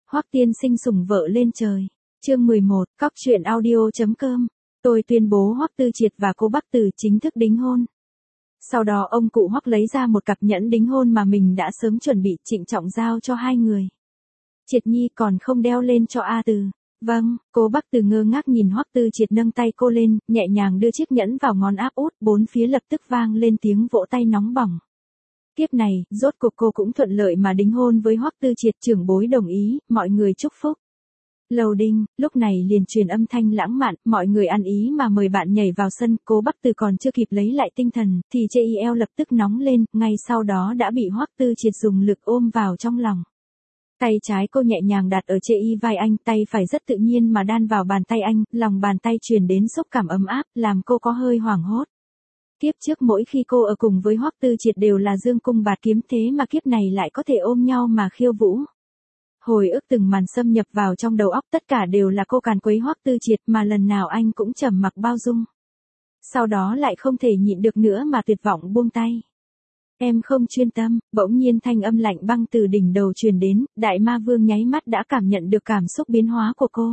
Hoắc tiên sinh sủng vợ lên trời. Chương 11, Cóc truyện audio.com. Tôi tuyên bố Hoắc Tư Triệt và cô Bắc Từ chính thức đính hôn. Sau đó ông cụ Hoắc lấy ra một cặp nhẫn đính hôn mà mình đã sớm chuẩn bị, trịnh trọng giao cho hai người. Triệt Nhi còn không đeo lên cho A Từ. Vâng, cô Bắc Từ ngơ ngác nhìn Hoắc Tư Triệt nâng tay cô lên, nhẹ nhàng đưa chiếc nhẫn vào ngón áp út, bốn phía lập tức vang lên tiếng vỗ tay nóng bỏng. Kiếp này, rốt cuộc cô cũng thuận lợi mà đính hôn với Hoắc Tư Triệt, trưởng bối đồng ý, mọi người chúc phúc. Lầu đinh, lúc này liền truyền âm thanh lãng mạn, mọi người ăn ý mà mời bạn nhảy vào sân, cô Bắc Từ còn chưa kịp lấy lại tinh thần, thì eo lập tức nóng lên, ngay sau đó đã bị Hoắc Tư Triệt dùng lực ôm vào trong lòng. Tay trái cô nhẹ nhàng đặt ở vai anh, tay phải rất tự nhiên mà đan vào bàn tay anh, lòng bàn tay truyền đến xúc cảm ấm áp, làm cô có hơi hoảng hốt. Kiếp trước mỗi khi cô ở cùng với Hoắc Tư Triệt đều là dương cung bạt kiếm, thế mà kiếp này lại có thể ôm nhau mà khiêu vũ. Hồi ức từng màn xâm nhập vào trong đầu óc, tất cả đều là cô càn quấy Hoắc Tư Triệt mà lần nào anh cũng trầm mặc bao dung. Sau đó lại không thể nhịn được nữa mà tuyệt vọng buông tay. Em không chuyên tâm, bỗng nhiên thanh âm lạnh băng từ đỉnh đầu truyền đến, Đại Ma Vương nháy mắt đã cảm nhận được cảm xúc biến hóa của cô.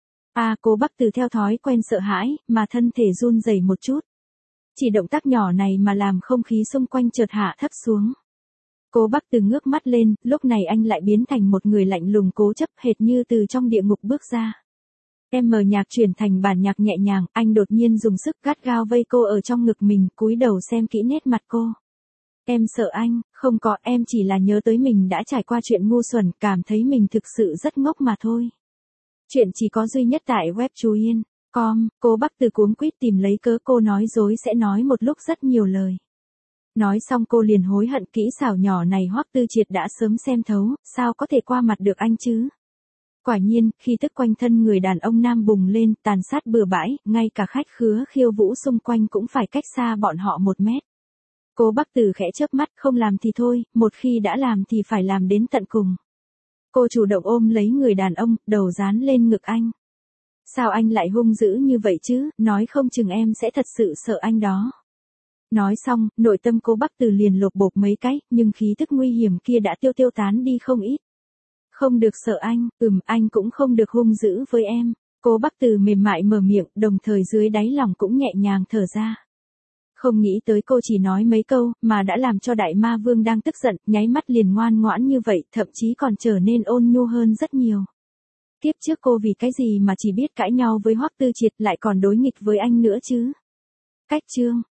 Cô Bắc Từ theo thói quen sợ hãi, mà thân thể run rẩy một chút. Chỉ động tác nhỏ này mà làm không khí xung quanh chợt hạ thấp xuống. Cô Bắc Từ ngước mắt lên, lúc này anh lại biến thành một người lạnh lùng cố chấp, hệt như từ trong địa ngục bước ra. Em mở nhạc chuyển thành bản nhạc nhẹ nhàng, anh đột nhiên dùng sức gắt gao vây cô ở trong ngực mình, cúi đầu xem kỹ nét mặt cô. Em sợ anh, không có, em chỉ là nhớ tới mình đã trải qua chuyện ngu xuẩn, cảm thấy mình thực sự rất ngốc mà thôi. Chuyện chỉ có duy nhất tại web chuyen.com, cô Bắc Từ cuống quýt tìm lấy cớ cô nói dối sẽ nói một lúc rất nhiều lời. Nói xong cô liền hối hận, kỹ xảo nhỏ này Hoắc Tư Triệt đã sớm xem thấu, sao có thể qua mặt được anh chứ? Quả nhiên, khi tức quanh thân người đàn ông nam bùng lên, tàn sát bừa bãi, ngay cả khách khứa khiêu vũ xung quanh cũng phải cách xa bọn họ 1 mét. Cô Bắc Từ khẽ chớp mắt, không làm thì thôi, một khi đã làm thì phải làm đến tận cùng. Cô chủ động ôm lấy người đàn ông, đầu dán lên ngực anh. Sao anh lại hung dữ như vậy chứ, nói không chừng em sẽ thật sự sợ anh đó. Nói xong, nội tâm cô Bắc Từ liền lột bột mấy cái, nhưng khí tức nguy hiểm kia đã tiêu tán đi không ít. Không được sợ anh, anh cũng không được hung dữ với em. Cô Bắc Từ mềm mại mở miệng, đồng thời dưới đáy lòng cũng nhẹ nhàng thở ra. Không nghĩ tới cô chỉ nói mấy câu, mà đã làm cho Đại Ma Vương đang tức giận, nháy mắt liền ngoan ngoãn như vậy, thậm chí còn trở nên ôn nhu hơn rất nhiều. Kiếp trước cô vì cái gì mà chỉ biết cãi nhau với Hoắc Tư Triệt, lại còn đối nghịch với anh nữa chứ? Cách chương